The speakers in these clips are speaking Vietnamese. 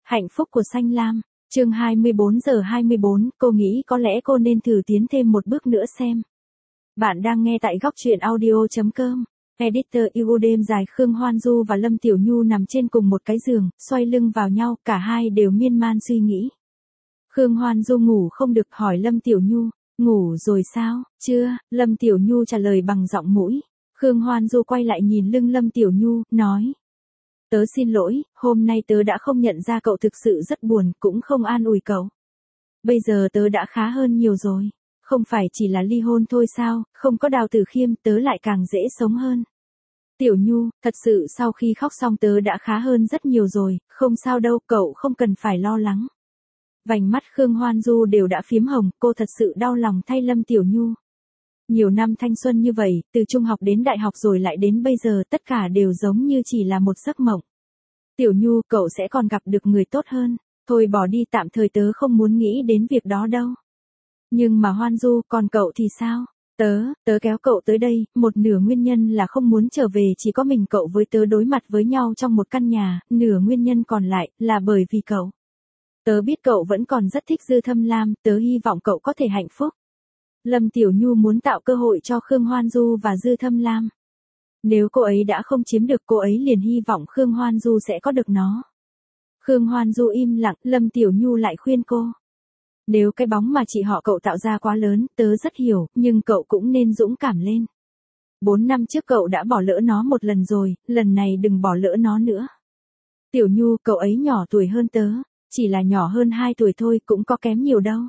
Hạnh phúc của Xanh Lam, chương 24:24, cô nghĩ có lẽ cô nên thử tiến thêm một bước nữa xem. Bạn đang nghe tại góc truyện audio.com. Editor yêu đêm dài. Khương Hoan Du và Lâm Tiểu Nhu nằm trên cùng một cái giường, xoay lưng vào nhau, cả hai đều miên man suy nghĩ. Khương Hoan Du ngủ không được, hỏi Lâm Tiểu Nhu, ngủ rồi sao? Chưa, Lâm Tiểu Nhu trả lời bằng giọng mũi. Khương Hoan Du quay lại nhìn lưng Lâm Tiểu Nhu, nói. Tớ xin lỗi, hôm nay tớ đã không nhận ra cậu thực sự rất buồn, cũng không an ủi cậu. Bây giờ tớ đã khá hơn nhiều rồi. Không phải chỉ là ly hôn thôi sao, không có Đào Tử Khiêm tớ lại càng dễ sống hơn. Tiểu Nhu, thật sự sau khi khóc xong tớ đã khá hơn rất nhiều rồi, không sao đâu, cậu không cần phải lo lắng. Vành mắt Khương Hoan Du đều đã phím hồng, cô thật sự đau lòng thay Lâm Tiểu Nhu. Nhiều năm thanh xuân như vậy, từ trung học đến đại học rồi lại đến bây giờ, tất cả đều giống như chỉ là một giấc mộng. Tiểu Nhu, cậu sẽ còn gặp được người tốt hơn. Thôi bỏ đi, tạm thời tớ không muốn nghĩ đến việc đó đâu. Nhưng mà Hoan Du, còn cậu thì sao? Tớ kéo cậu tới đây, một nửa nguyên nhân là không muốn trở về, chỉ có mình cậu với tớ đối mặt với nhau trong một căn nhà, nửa nguyên nhân còn lại là bởi vì cậu. Tớ biết cậu vẫn còn rất thích Dư Thâm Lam, tớ hy vọng cậu có thể hạnh phúc. Lâm Tiểu Nhu muốn tạo cơ hội cho Khương Hoan Du và Dư Thâm Lam. Nếu cô ấy đã không chiếm được, cô ấy liền hy vọng Khương Hoan Du sẽ có được nó. Khương Hoan Du im lặng, Lâm Tiểu Nhu lại khuyên cô. Nếu cái bóng mà chị họ cậu tạo ra quá lớn, tớ rất hiểu, nhưng cậu cũng nên dũng cảm lên. 4 năm trước cậu đã bỏ lỡ nó một lần rồi, lần này đừng bỏ lỡ nó nữa. Tiểu Nhu, cậu ấy nhỏ tuổi hơn tớ, chỉ là nhỏ hơn 2 tuổi thôi, cũng có kém nhiều đâu.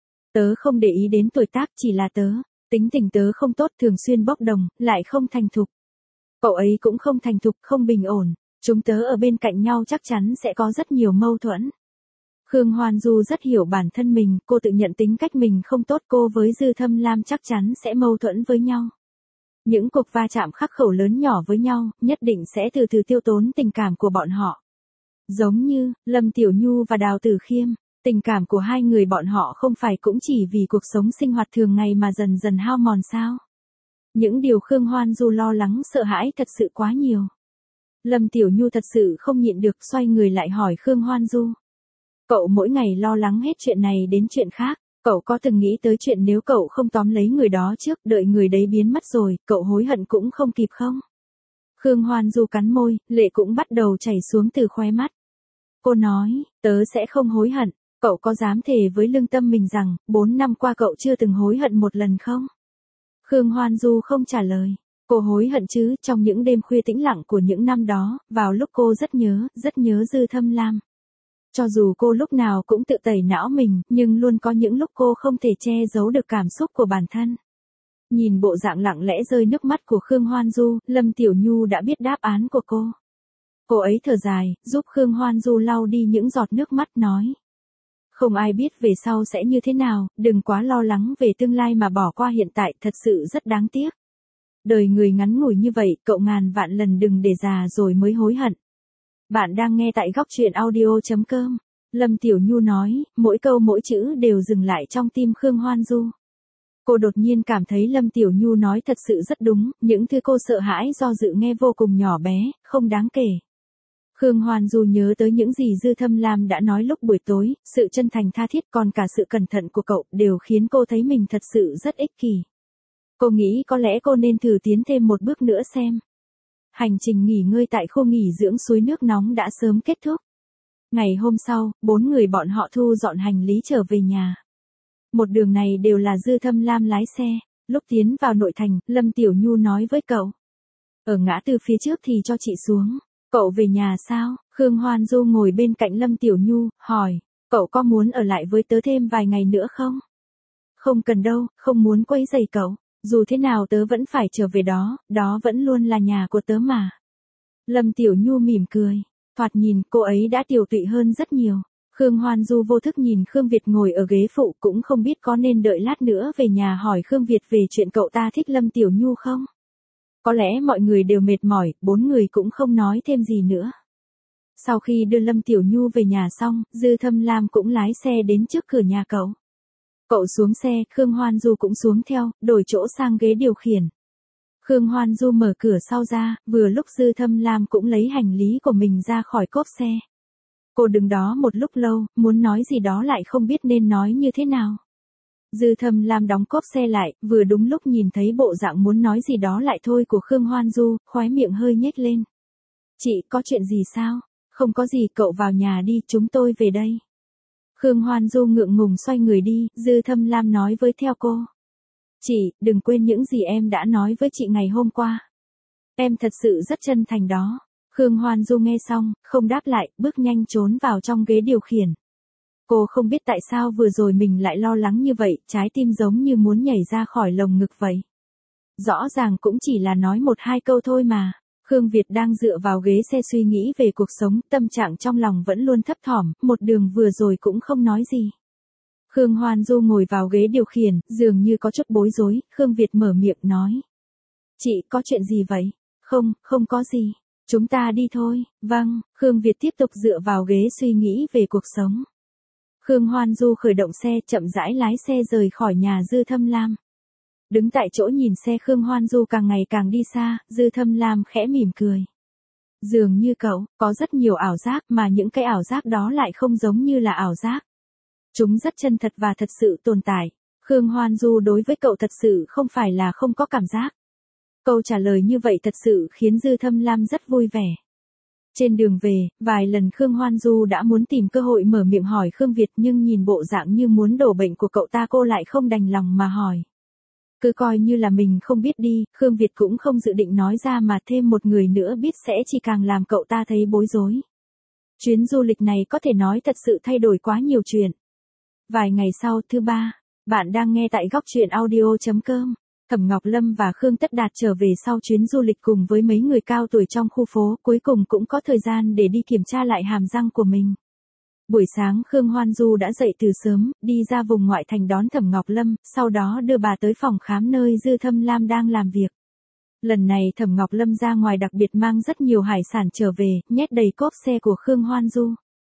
Tớ không để ý đến tuổi tác, chỉ là tính tình tớ không tốt, thường xuyên bốc đồng, lại không thành thục. Cậu ấy cũng không thành thục, không bình ổn, chúng tớ ở bên cạnh nhau chắc chắn sẽ có rất nhiều mâu thuẫn. Khương Hoan Du rất hiểu bản thân mình, cô tự nhận tính cách mình không tốt, cô với Dư Thâm Lam chắc chắn sẽ mâu thuẫn với nhau. Những cuộc va chạm khắc khẩu lớn nhỏ với nhau, nhất định sẽ từ từ tiêu tốn tình cảm của bọn họ. Giống như, Lâm Tiểu Nhu và Đào Tử Khiêm, tình cảm của hai người bọn họ không phải cũng chỉ vì cuộc sống sinh hoạt thường ngày mà dần dần hao mòn sao? Những điều Khương Hoan Du lo lắng sợ hãi thật sự quá nhiều. Lâm Tiểu Nhu thật sự không nhịn được, xoay người lại hỏi Khương Hoan Du. Cậu mỗi ngày lo lắng hết chuyện này đến chuyện khác, cậu có từng nghĩ tới chuyện nếu cậu không tóm lấy người đó trước, đợi người đấy biến mất rồi, cậu hối hận cũng không kịp không? Khương Hoan Du cắn môi, lệ cũng bắt đầu chảy xuống từ khóe mắt. Cô nói, tớ sẽ không hối hận, cậu có dám thề với lương tâm mình rằng, 4 năm qua cậu chưa từng hối hận một lần không? Khương Hoan Du không trả lời. Cô hối hận chứ, trong những đêm khuya tĩnh lặng của những năm đó, vào lúc cô rất nhớ Dư Thâm Lam. Cho dù cô lúc nào cũng tự tẩy não mình, nhưng luôn có những lúc cô không thể che giấu được cảm xúc của bản thân. Nhìn bộ dạng lặng lẽ rơi nước mắt của Khương Hoan Du, Lâm Tiểu Nhu đã biết đáp án của cô. Cô ấy thở dài, giúp Khương Hoan Du lau đi những giọt nước mắt, nói. Không ai biết về sau sẽ như thế nào, đừng quá lo lắng về tương lai mà bỏ qua hiện tại, thật sự rất đáng tiếc. Đời người ngắn ngủi như vậy, cậu ngàn vạn lần đừng để già rồi mới hối hận. Bạn đang nghe tại góc truyện audio.com. Lâm Tiểu Nhu nói, mỗi câu mỗi chữ đều dừng lại trong tim Khương Hoan Du. Cô đột nhiên cảm thấy Lâm Tiểu Nhu nói thật sự rất đúng, những thứ cô sợ hãi do dự nghe vô cùng nhỏ bé, không đáng kể. Khương Hoan Du nhớ tới những gì Dư Thâm Lam đã nói lúc buổi tối, sự chân thành tha thiết còn cả sự cẩn thận của cậu đều khiến cô thấy mình thật sự rất ích kỷ. Cô nghĩ có lẽ cô nên thử tiến thêm một bước nữa xem. Hành trình nghỉ ngơi tại khu nghỉ dưỡng suối nước nóng đã sớm kết thúc. Ngày hôm sau, 4 người bọn họ thu dọn hành lý trở về nhà. Một đường này đều là Dư Thâm Lam lái xe. Lúc tiến vào nội thành, Lâm Tiểu Nhu nói với cậu. Ở ngã tư phía trước thì cho chị xuống. Cậu về nhà sao? Khương Hoan Du ngồi bên cạnh Lâm Tiểu Nhu, hỏi. Cậu có muốn ở lại với tớ thêm vài ngày nữa không? Không cần đâu, không muốn quấy rầy cậu. Dù thế nào tớ vẫn phải trở về đó, đó vẫn luôn là nhà của tớ mà. Lâm Tiểu Nhu mỉm cười. Thoạt nhìn cô ấy đã tiều tụy hơn rất nhiều. Khương Hoan Du vô thức nhìn Khương Việt ngồi ở ghế phụ, cũng không biết có nên đợi lát nữa về nhà hỏi Khương Việt về chuyện cậu ta thích Lâm Tiểu Nhu không? Có lẽ mọi người đều mệt mỏi, 4 người cũng không nói thêm gì nữa. Sau khi đưa Lâm Tiểu Nhu về nhà xong, Dư Thâm Lam cũng lái xe đến trước cửa nhà cậu. Cậu xuống xe, Khương Hoan Du cũng xuống theo, đổi chỗ sang ghế điều khiển. Khương Hoan Du mở cửa sau ra, vừa lúc Dư Thâm Lam cũng lấy hành lý của mình ra khỏi cốp xe. Cô đứng đó một lúc lâu, muốn nói gì đó lại không biết nên nói như thế nào. Dư Thâm Lam đóng cốp xe lại, vừa đúng lúc nhìn thấy bộ dạng muốn nói gì đó lại thôi của Khương Hoan Du, khóe miệng hơi nhếch lên. Chị, có chuyện gì sao? Không có gì, cậu vào nhà đi, chúng tôi về đây. Khương Hoan Du ngượng ngùng xoay người đi, Dư Thâm Lam nói với theo cô. Chị, đừng quên những gì em đã nói với chị ngày hôm qua. Em thật sự rất chân thành đó. Khương Hoan Du nghe xong, không đáp lại, bước nhanh trốn vào trong ghế điều khiển. Cô không biết tại sao vừa rồi mình lại lo lắng như vậy, trái tim giống như muốn nhảy ra khỏi lồng ngực vậy. Rõ ràng cũng chỉ là nói một hai câu thôi mà. Khương Việt đang dựa vào ghế xe suy nghĩ về cuộc sống, tâm trạng trong lòng vẫn luôn thấp thỏm, một đường vừa rồi cũng không nói gì. Khương Hoan Du ngồi vào ghế điều khiển, dường như có chút bối rối, Khương Việt mở miệng nói. Chị, có chuyện gì vậy? Không, không có gì. Chúng ta đi thôi. Vâng, Khương Việt tiếp tục dựa vào ghế suy nghĩ về cuộc sống. Khương Hoan Du khởi động xe, chậm rãi lái xe rời khỏi nhà Dư Thâm Lam. Đứng tại chỗ nhìn xe Khương Hoan Du càng ngày càng đi xa, Dư Thâm Lam khẽ mỉm cười. Dường như cậu, có rất nhiều ảo giác mà những cái ảo giác đó lại không giống như là ảo giác. Chúng rất chân thật và thật sự tồn tại. Khương Hoan Du đối với cậu thật sự không phải là không có cảm giác. Câu trả lời như vậy thật sự khiến Dư Thâm Lam rất vui vẻ. Trên đường về, vài lần Khương Hoan Du đã muốn tìm cơ hội mở miệng hỏi Khương Việt nhưng nhìn bộ dạng như muốn đổ bệnh của cậu ta cô lại không đành lòng mà hỏi. Cứ coi như là mình không biết đi, Khương Việt cũng không dự định nói ra mà thêm một người nữa biết sẽ chỉ càng làm cậu ta thấy bối rối. Chuyến du lịch này có thể nói thật sự thay đổi quá nhiều chuyện. Vài ngày sau, thứ ba, bạn đang nghe tại góc truyện audio.com. Thẩm Ngọc Lâm và Khương Tất Đạt trở về sau chuyến du lịch cùng với mấy người cao tuổi trong khu phố, cuối cùng cũng có thời gian để đi kiểm tra lại hàm răng của mình. Buổi sáng Khương Hoan Du đã dậy từ sớm, đi ra vùng ngoại thành đón Thẩm Ngọc Lâm, sau đó đưa bà tới phòng khám nơi Dư Thâm Lam đang làm việc. Lần này Thẩm Ngọc Lâm ra ngoài đặc biệt mang rất nhiều hải sản trở về, nhét đầy cốp xe của Khương Hoan Du.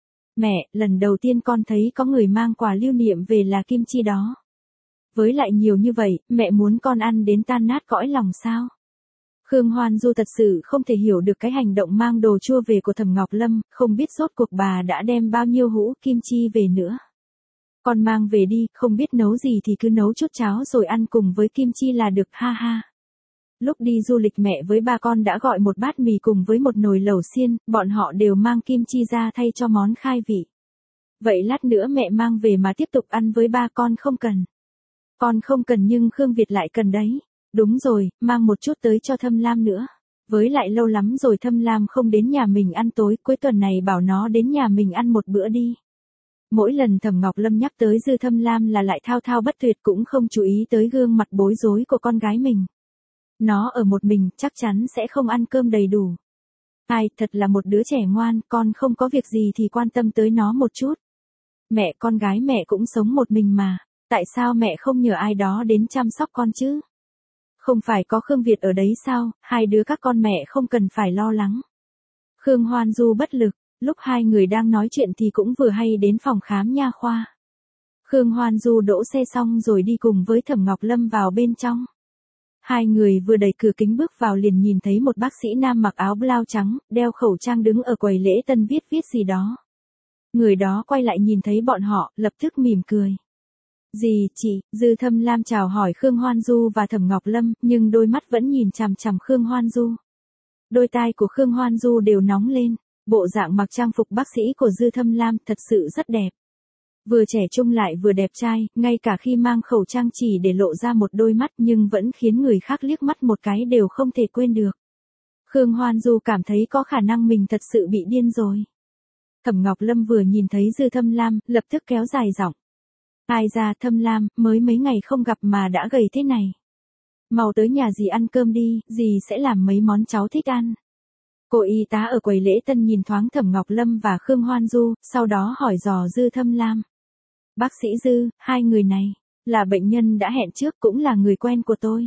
Mẹ, lần đầu tiên con thấy có người mang quà lưu niệm về là kim chi đó. Với lại nhiều như vậy, mẹ muốn con ăn đến tan nát cõi lòng sao? Khương Hoan Du thật sự không thể hiểu được cái hành động mang đồ chua về của Thẩm Ngọc Lâm, không biết rốt cuộc bà đã đem bao nhiêu hũ kim chi về nữa. Con mang về đi, không biết nấu gì thì cứ nấu chút cháo rồi ăn cùng với kim chi là được, ha ha. Lúc đi du lịch mẹ với ba con đã gọi một bát mì cùng với một nồi lẩu xiên, bọn họ đều mang kim chi ra thay cho món khai vị. Vậy lát nữa mẹ mang về mà tiếp tục ăn với ba con không cần. Con không cần nhưng Khương Việt lại cần đấy. Đúng rồi, mang một chút tới cho Thâm Lam nữa. Với lại lâu lắm rồi Thâm Lam không đến nhà mình ăn tối, cuối tuần này bảo nó đến nhà mình ăn một bữa đi. Mỗi lần Thẩm Ngọc Lâm nhắc tới Dư Thâm Lam là lại thao thao bất tuyệt cũng không chú ý tới gương mặt bối rối của con gái mình. Nó ở một mình chắc chắn sẽ không ăn cơm đầy đủ. Ai, thật là một đứa trẻ ngoan, con không có việc gì thì quan tâm tới nó một chút. Mẹ, con gái mẹ cũng sống một mình mà, tại sao mẹ không nhờ ai đó đến chăm sóc con chứ? Không phải có Khương Việt ở đấy sao, hai đứa các con mẹ không cần phải lo lắng. Khương Hoan Du bất lực, lúc hai người đang nói chuyện thì cũng vừa hay đến phòng khám nha khoa. Khương Hoan Du đỗ xe xong rồi đi cùng với Thẩm Ngọc Lâm vào bên trong. Hai người vừa đẩy cửa kính bước vào liền nhìn thấy một bác sĩ nam mặc áo blau trắng, đeo khẩu trang đứng ở quầy lễ tân viết gì đó. Người đó quay lại nhìn thấy bọn họ, lập tức mỉm cười. Gì, chị, Dư Thâm Lam chào hỏi Khương Hoan Du và Thẩm Ngọc Lâm, nhưng đôi mắt vẫn nhìn chằm chằm Khương Hoan Du. Đôi tai của Khương Hoan Du đều nóng lên, bộ dạng mặc trang phục bác sĩ của Dư Thâm Lam thật sự rất đẹp. Vừa trẻ trung lại vừa đẹp trai, ngay cả khi mang khẩu trang chỉ để lộ ra một đôi mắt nhưng vẫn khiến người khác liếc mắt một cái đều không thể quên được. Khương Hoan Du cảm thấy có khả năng mình thật sự bị điên rồi. Thẩm Ngọc Lâm vừa nhìn thấy Dư Thâm Lam, lập tức kéo dài giọng. Ai ra Thâm Lam, mới mấy ngày không gặp mà đã gầy thế này. Mau tới nhà dì ăn cơm đi, dì sẽ làm mấy món cháu thích ăn. Cô y tá ở quầy lễ tân nhìn thoáng Thẩm Ngọc Lâm và Khương Hoan Du, sau đó hỏi dò Dư Thâm Lam. Bác sĩ Dư, hai người này, là bệnh nhân đã hẹn trước cũng là người quen của tôi.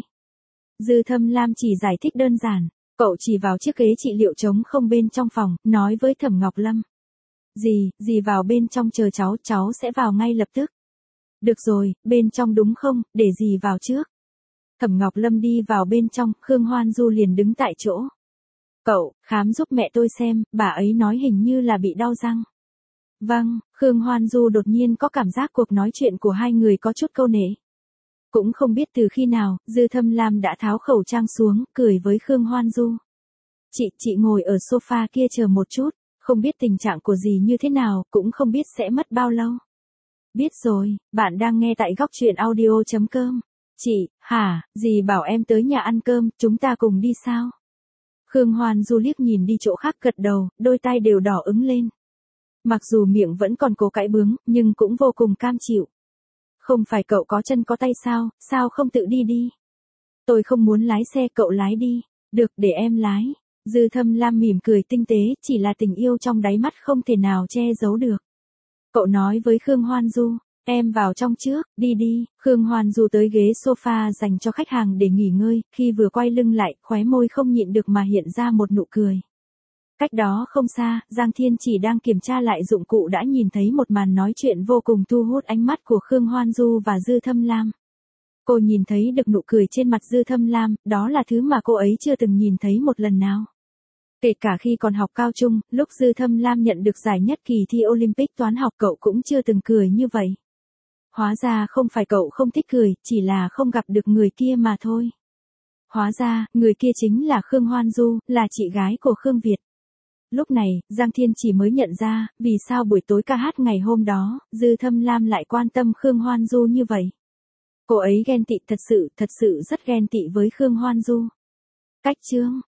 Dư Thâm Lam chỉ giải thích đơn giản, cậu chỉ vào chiếc ghế trị liệu trống không bên trong phòng, nói với Thẩm Ngọc Lâm. Dì vào bên trong chờ cháu sẽ vào ngay lập tức. Được rồi, bên trong đúng không, để dì vào trước. Thẩm Ngọc Lâm đi vào bên trong, Khương Hoan Du liền đứng tại chỗ. Cậu, khám giúp mẹ tôi xem, bà ấy nói hình như là bị đau răng. Vâng, Khương Hoan Du đột nhiên có cảm giác cuộc nói chuyện của hai người có chút câu nệ. Cũng không biết từ khi nào, Dư Thâm Lam đã tháo khẩu trang xuống, cười với Khương Hoan Du. Chị ngồi ở sofa kia chờ một chút, không biết tình trạng của dì như thế nào, cũng không biết sẽ mất bao lâu. Biết rồi, bạn đang nghe tại góc truyện audio.com. Chị, hả, dì bảo em tới nhà ăn cơm, chúng ta cùng đi sao? Khương Hoan Du liếc nhìn đi chỗ khác gật đầu, đôi tai đều đỏ ửng lên. Mặc dù miệng vẫn còn cố cãi bướng, nhưng cũng vô cùng cam chịu. Không phải cậu có chân có tay sao không tự đi đi? Tôi không muốn lái xe, cậu lái đi. Được, để em lái. Dư Thâm Lam mỉm cười tinh tế, chỉ là tình yêu trong đáy mắt không thể nào che giấu được. Cậu nói với Khương Hoan Du, em vào trong trước, đi đi. Khương Hoan Du tới ghế sofa dành cho khách hàng để nghỉ ngơi, khi vừa quay lưng lại, khóe môi không nhịn được mà hiện ra một nụ cười. Cách đó không xa, Giang Thiên chỉ đang kiểm tra lại dụng cụ đã nhìn thấy một màn nói chuyện vô cùng thu hút ánh mắt của Khương Hoan Du và Dư Thâm Lam. Cô nhìn thấy được nụ cười trên mặt Dư Thâm Lam, đó là thứ mà cô ấy chưa từng nhìn thấy một lần nào. Kể cả khi còn học cao trung, lúc Dư Thâm Lam nhận được giải nhất kỳ thi Olympic toán học cậu cũng chưa từng cười như vậy. Hóa ra không phải cậu không thích cười, chỉ là không gặp được người kia mà thôi. Hóa ra, người kia chính là Khương Hoan Du, là chị gái của Khương Việt. Lúc này, Giang Thiên chỉ mới nhận ra, vì sao buổi tối ca hát ngày hôm đó, Dư Thâm Lam lại quan tâm Khương Hoan Du như vậy. Cô ấy ghen tị thật sự rất ghen tị với Khương Hoan Du. Cách chương